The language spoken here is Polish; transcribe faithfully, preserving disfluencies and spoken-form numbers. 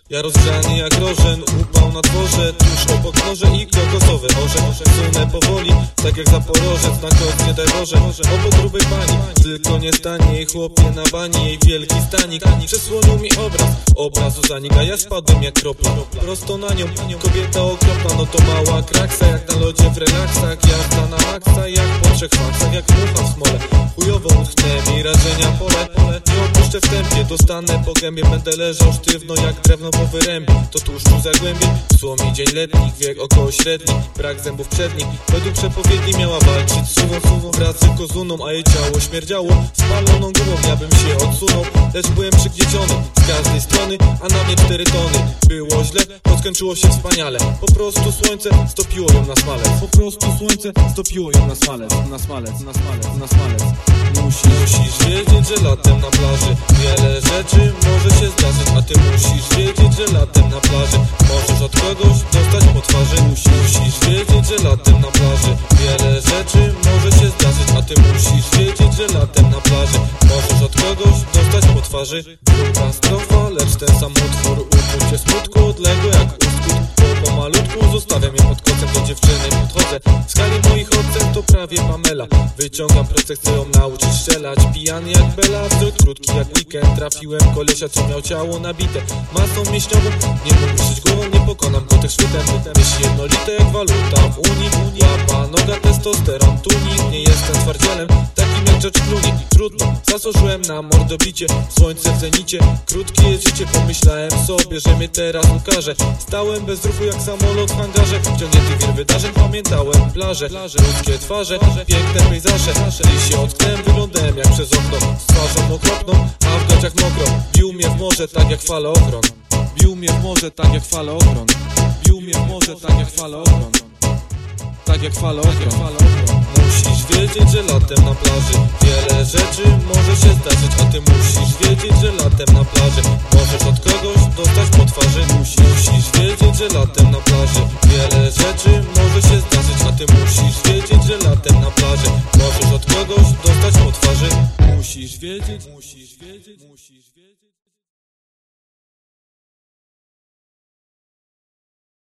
Ja rozgrzany jak rożen, upał na dworze, tuż obok noże i kokosowe orze. Sunę powoli, tak jak Zaporożec, na koc nie daj Boże, obok grubej pani. Tylko nie stanie jej chłopie na bani, jej wielki stanik przesłonił mi obraz, obrazu zanika. Ja spadłem jak kropla, prosto na nią, kobieta okropna. No to mała kraksa, jak na lodzie w relaksach. Jazda na maksa, jak po trzech faksach, jak mucha w smole. Chujowo utknę mi rażenia pole, pole. Nie opuszczę w tempie, dostanę po gębie. Będę leżał sztywno jak drewno po wyrębie. To tłuszczu zagłębie, słomi dzień letni, wiek około średni, brak zębów przednich. Według przepowiedni miała walczyć z suwą, suwą wraz z kozuną, a jej ciało śmierdziało spaloną gumą. Ja bym się odsunął, lecz byłem przygnieciony z każdej strony, a na mnie cztery tony. Było źle, to skończyło się wspaniale. Po prostu słońce stopiło ją na smalec. Po prostu słońce stopiło ją na smalec, na smalec, na smalec, na smalec. Musisz, musisz wiedzieć, że latem na plaży wiele rzeczy może się zdarzyć, a ty musisz wiedzieć, że latem na plaży możesz od kogoś dostać po twarzy. Musisz wiedzieć, że latem na plaży wiele rzeczy może się zdarzyć, a ty musisz wiedzieć, że latem na plaży możesz od kogoś dostać po twarzy. Druga strofa, lecz ten sam utwór, uczucie smutku odległe jak uskut. Bo pomalutku zostawiam ją pod kocem, do dziewczyny podchodzę. W skali moich ocen to prawie Pamela. Wyciągam procek, chcę ją nauczyć strzelać. Pijany jak Bela, wzrok krótki jak weekend. Trafiłem kolesia, co miał ciało nabite masą mięśniową. Nie mógł ruszyć głową, nie pokonam go tych szwytem. Myśl jednolite jak waluta w Unii. Łapa, noga, testosteron, tunik. Nie jestem twardzielem, takim jak George Clooney. Trudno, zasłużyłem na mordobicie. Słońce w zenicie, krótkie jest życie. Pomyślałem sobie, że mnie teraz ukaże. Stałem bez ruchu jak samolot w hangarze. Wciągnięty wir wydarzeń, pamiętałem plaże, ludzkie twarze, piękne pejzaże. Gdy się ocknąłem, wyglądałem jak przez okno, z twarzą okropną, a w gaciach mokro. Bił mnie w morze tak jak falochron. Bił mnie w morze tak jak falochron. Bił mnie w morze tak jak falochron. Tak jak falochron. Musisz wiedzieć, że latem na plaży wiele rzeczy może się zdarzyć, a ty musisz wiedzieć, że latem na plaży możesz od kogoś dostać po twarzy. Musisz wiedzieć, że latem na plaży wiele rzeczy może się zdarzyć, a ty musisz wiedzieć, że latem na plaży możesz od kogoś dostać po twarzy. Musisz wiedzieć, musisz wiedzieć, musisz wiedzieć.